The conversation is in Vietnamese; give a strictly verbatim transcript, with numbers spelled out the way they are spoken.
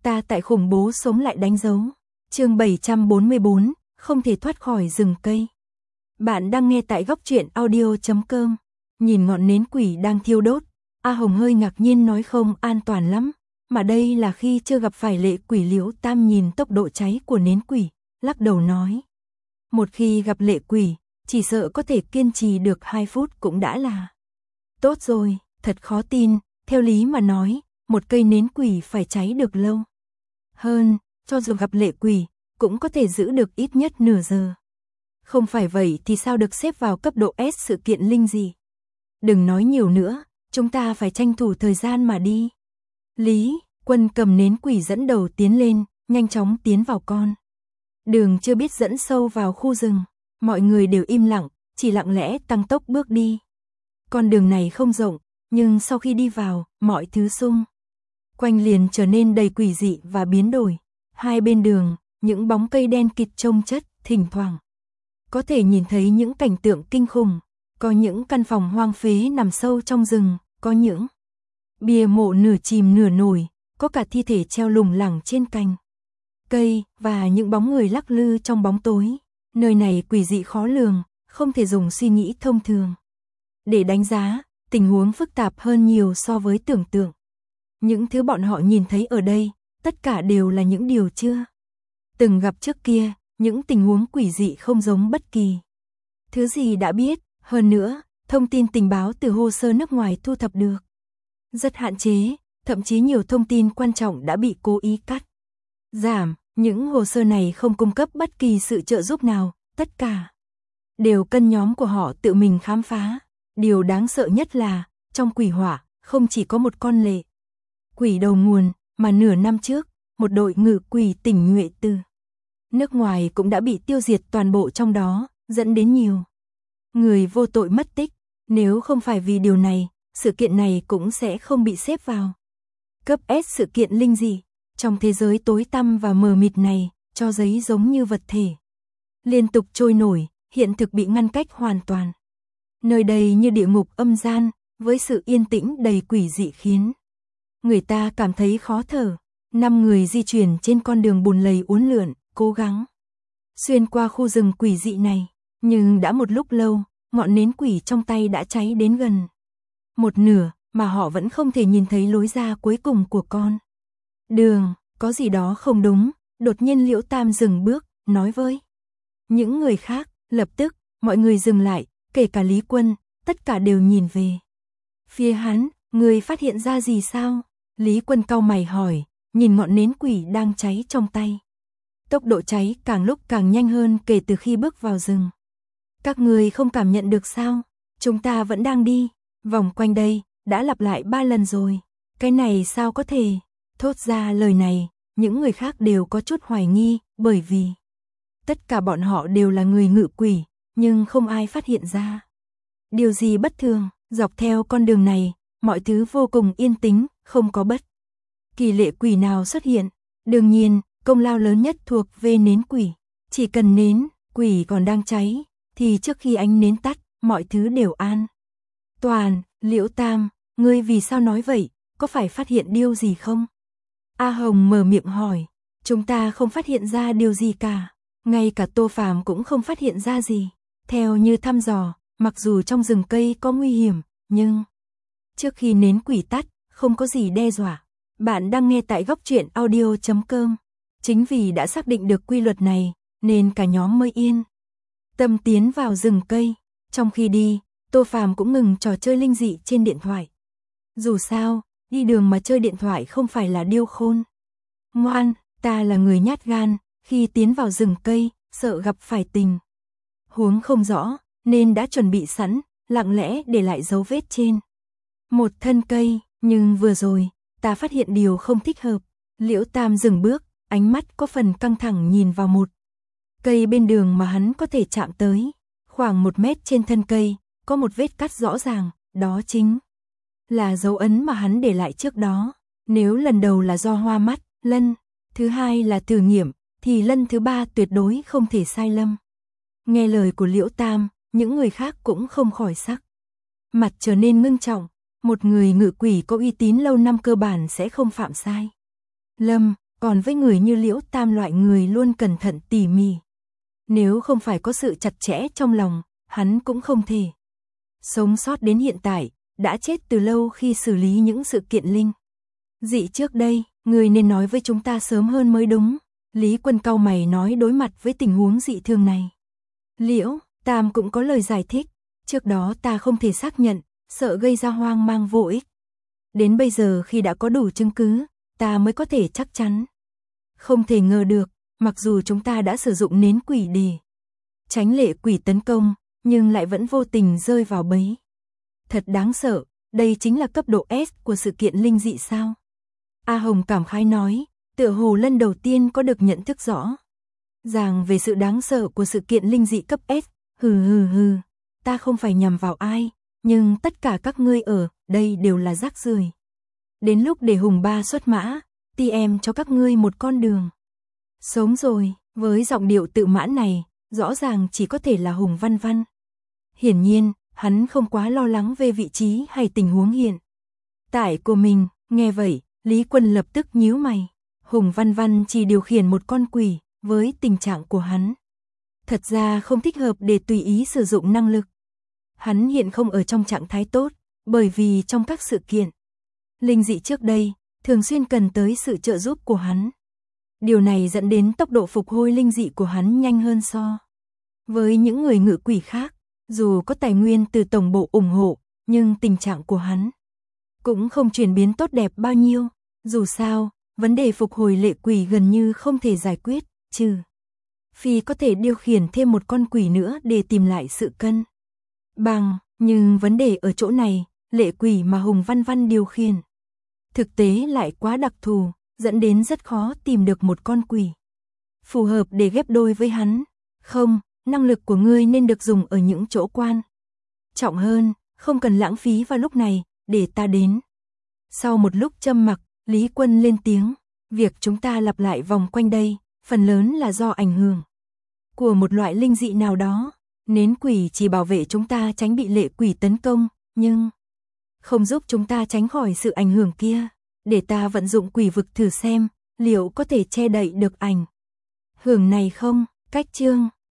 Ta tại khủng bố sống lại đánh dấu. Chương bảy trăm bốn mươi bốn, không thể thoát khỏi rừng cây. Bạn đang nghe tại góc truyện audio chấm com. Nhìn ngọn nến quỷ đang thiêu đốt, A Hồng hơi ngạc nhiên nói không an toàn lắm, mà đây là khi chưa gặp phải lệ quỷ. Liễu Tam nhìn tốc độ cháy của nến quỷ, lắc đầu nói. Một khi gặp lệ quỷ, chỉ sợ có thể kiên trì được hai phút cũng đã là tốt rồi. Thật khó tin, theo lý mà nói, một cây nến quỷ phải cháy được lâu hơn, cho dù gặp lệ quỷ, cũng có thể giữ được ít nhất nửa giờ. Không phải vậy thì sao được xếp vào cấp độ S sự kiện linh dị. Đừng nói nhiều nữa, chúng ta phải tranh thủ thời gian mà đi. Lý Quân cầm nến quỷ dẫn đầu tiến lên, nhanh chóng tiến vào con đường chưa biết dẫn sâu vào khu rừng. Mọi người đều im lặng, chỉ lặng lẽ tăng tốc bước đi. Con đường này không rộng, nhưng sau khi đi vào, mọi thứ xung quanh liền trở nên đầy quỷ dị và biến đổi. Hai bên đường, những bóng cây đen kịt chông chất, thỉnh thoảng có thể nhìn thấy những cảnh tượng kinh khủng. Có những căn phòng hoang phế nằm sâu trong rừng, có những bia mộ nửa chìm nửa nổi, có cả thi thể treo lủng lẳng trên cành cây, và những bóng người lắc lư trong bóng tối. Nơi này quỷ dị khó lường, không thể dùng suy nghĩ thông thường để đánh giá, tình huống phức tạp hơn nhiều so với tưởng tượng. Những thứ bọn họ nhìn thấy ở đây, tất cả đều là những điều chưa từng gặp trước kia, những tình huống quỷ dị không giống bất kỳ thứ gì đã biết. Hơn nữa, thông tin tình báo từ hồ sơ nước ngoài thu thập được rất hạn chế, thậm chí nhiều thông tin quan trọng đã bị cố ý cắt giảm. Những hồ sơ này không cung cấp bất kỳ sự trợ giúp nào, tất cả đều cần nhóm của họ tự mình khám phá. Điều đáng sợ nhất là, trong quỷ hỏa, không chỉ có một con lệ quỷ đầu nguồn, mà nửa năm trước, một đội ngự quỷ tỉnh nhuệ từ nước ngoài cũng đã bị tiêu diệt toàn bộ trong đó, dẫn đến nhiều người vô tội mất tích. Nếu không phải vì điều này, sự kiện này cũng sẽ không bị xếp vào cấp S sự kiện linh dị. Trong thế giới tối tăm và mờ mịt này, cho giấy giống như vật thể liên tục trôi nổi, hiện thực bị ngăn cách hoàn toàn. Nơi đây như địa ngục âm gian, với sự yên tĩnh đầy quỷ dị khiến người ta cảm thấy khó thở. Năm người di chuyển trên con đường bùn lầy uốn lượn, cố gắng xuyên qua khu rừng quỷ dị này, nhưng đã một lúc lâu, ngọn nến quỷ trong tay đã cháy đến gần một nửa, mà họ vẫn không thể nhìn thấy lối ra cuối cùng của con đường. Có gì đó không đúng. Đột nhiên Liễu Tam dừng bước, nói với những người khác. Lập tức, mọi người dừng lại, kể cả Lý Quân, tất cả đều nhìn về phía hắn. Người phát hiện ra gì sao? Lý Quân cau mày hỏi, nhìn ngọn nến quỷ đang cháy trong tay. Tốc độ cháy càng lúc càng nhanh hơn kể từ khi bước vào rừng. Các người không cảm nhận được sao? Chúng ta vẫn đang đi vòng quanh đây, đã lặp lại ba lần rồi. Cái này sao có thể? Thốt ra lời này, những người khác đều có chút hoài nghi, bởi vì tất cả bọn họ đều là người ngự quỷ, nhưng không ai phát hiện ra điều gì bất thường. Dọc theo con đường này, mọi thứ vô cùng yên tĩnh, không có bất kỳ lệ quỷ nào xuất hiện. Đương nhiên, công lao lớn nhất thuộc về nến quỷ. Chỉ cần nến quỷ còn đang cháy, thì trước khi ánh nến tắt, mọi thứ đều an toàn. Liễu Tam, ngươi vì sao nói vậy? Có phải phát hiện điều gì không? A Hồng mở miệng hỏi. Chúng ta không phát hiện ra điều gì cả. Ngay cả Tô Phàm cũng không phát hiện ra gì. Theo như thăm dò, mặc dù trong rừng cây có nguy hiểm, nhưng trước khi nến quỷ tắt, không có gì đe dọa. Bạn đang nghe tại góc truyện audio chấm com. Chính vì đã xác định được quy luật này, nên cả nhóm mới yên tâm tiến vào rừng cây. Trong khi đi, Tô Phàm cũng ngừng trò chơi linh dị trên điện thoại. Dù sao, đi đường mà chơi điện thoại không phải là điều khôn ngoan. Ta là người nhát gan, khi tiến vào rừng cây, sợ gặp phải tình huống không rõ, nên đã chuẩn bị sẵn, lặng lẽ để lại dấu vết trên một thân cây. Nhưng vừa rồi, ta phát hiện điều không thích hợp. Liễu Tam dừng bước, ánh mắt có phần căng thẳng nhìn vào một cây bên đường mà hắn có thể chạm tới. Khoảng một mét trên thân cây, có một vết cắt rõ ràng, đó chính là dấu ấn mà hắn để lại trước đó. Nếu lần đầu là do hoa mắt, lần thứ hai là thử nghiệm, thì lần thứ ba tuyệt đối không thể sai lầm. Nghe lời của Liễu Tam, những người khác cũng không khỏi sắc mặt trở nên ngưng trọng. Một người ngự quỷ có uy tín lâu năm cơ bản sẽ không phạm sai lầm. Còn với người như Liễu Tam loại người luôn cẩn thận tỉ mỉ. Nếu không phải có sự chặt chẽ trong lòng, hắn cũng không thể sống sót đến hiện tại, đã chết từ lâu khi xử lý những sự kiện linh dị trước đây, người nên nói với chúng ta sớm hơn mới đúng. Lý Quân cau mày nói đối mặt với tình huống dị thường này. Liễu Tam cũng có lời giải thích, trước đó ta không thể xác nhận, sợ gây ra hoang mang vô ích. Đến bây giờ khi đã có đủ chứng cứ, ta mới có thể chắc chắn. Không thể ngờ được, mặc dù chúng ta đã sử dụng nến quỷ để tránh lệ quỷ tấn công, nhưng lại vẫn vô tình rơi vào bẫy. Thật đáng sợ, đây chính là cấp độ S của sự kiện linh dị sao? A Hồng cảm khái nói, tựa hồ lần đầu tiên có được nhận thức rõ ràng về sự đáng sợ của sự kiện linh dị cấp S. Hừ hừ hừ, ta không phải nhằm vào ai, nhưng tất cả các ngươi ở đây đều là rác rưởi. Đến lúc để Hùng Ba xuất mã, ti em cho các ngươi một con đường sống rồi. Với giọng điệu tự mãn này, rõ ràng chỉ có thể là Hùng Văn Văn. Hiển nhiên, hắn không quá lo lắng về vị trí hay tình huống hiện tại của mình. Nghe vậy, Lý Quân lập tức nhíu mày. Hùng Văn Văn chỉ điều khiển một con quỷ, với tình trạng của hắn, thật ra không thích hợp để tùy ý sử dụng năng lực. Hắn hiện không ở trong trạng thái tốt, bởi vì trong các sự kiện linh dị trước đây, thường xuyên cần tới sự trợ giúp của hắn. Điều này dẫn đến tốc độ phục hồi linh dị của hắn nhanh hơn so với những người ngự quỷ khác. Dù có tài nguyên từ tổng bộ ủng hộ, nhưng tình trạng của hắn cũng không chuyển biến tốt đẹp bao nhiêu. Dù sao, vấn đề phục hồi lệ quỷ gần như không thể giải quyết, trừ phi có thể điều khiển thêm một con quỷ nữa để tìm lại sự cân bằng. Nhưng vấn đề ở chỗ này, lệ quỷ mà Hùng Văn Văn điều khiển thực tế lại quá đặc thù, dẫn đến rất khó tìm được một con quỷ phù hợp để ghép đôi với hắn. Không, năng lực của ngươi nên được dùng ở những chỗ quan trọng hơn, không cần lãng phí vào lúc này, để ta đến. Sau một lúc trầm mặc, Lý Quân lên tiếng, việc chúng ta lặp lại vòng quanh đây, phần lớn là do ảnh hưởng của một loại linh dị nào đó. Nến quỷ chỉ bảo vệ chúng ta tránh bị lệ quỷ tấn công, nhưng không giúp chúng ta tránh khỏi sự ảnh hưởng kia. Để ta vận dụng quỷ vực thử xem, liệu có thể che đậy được ảnh hưởng này không? Cách chương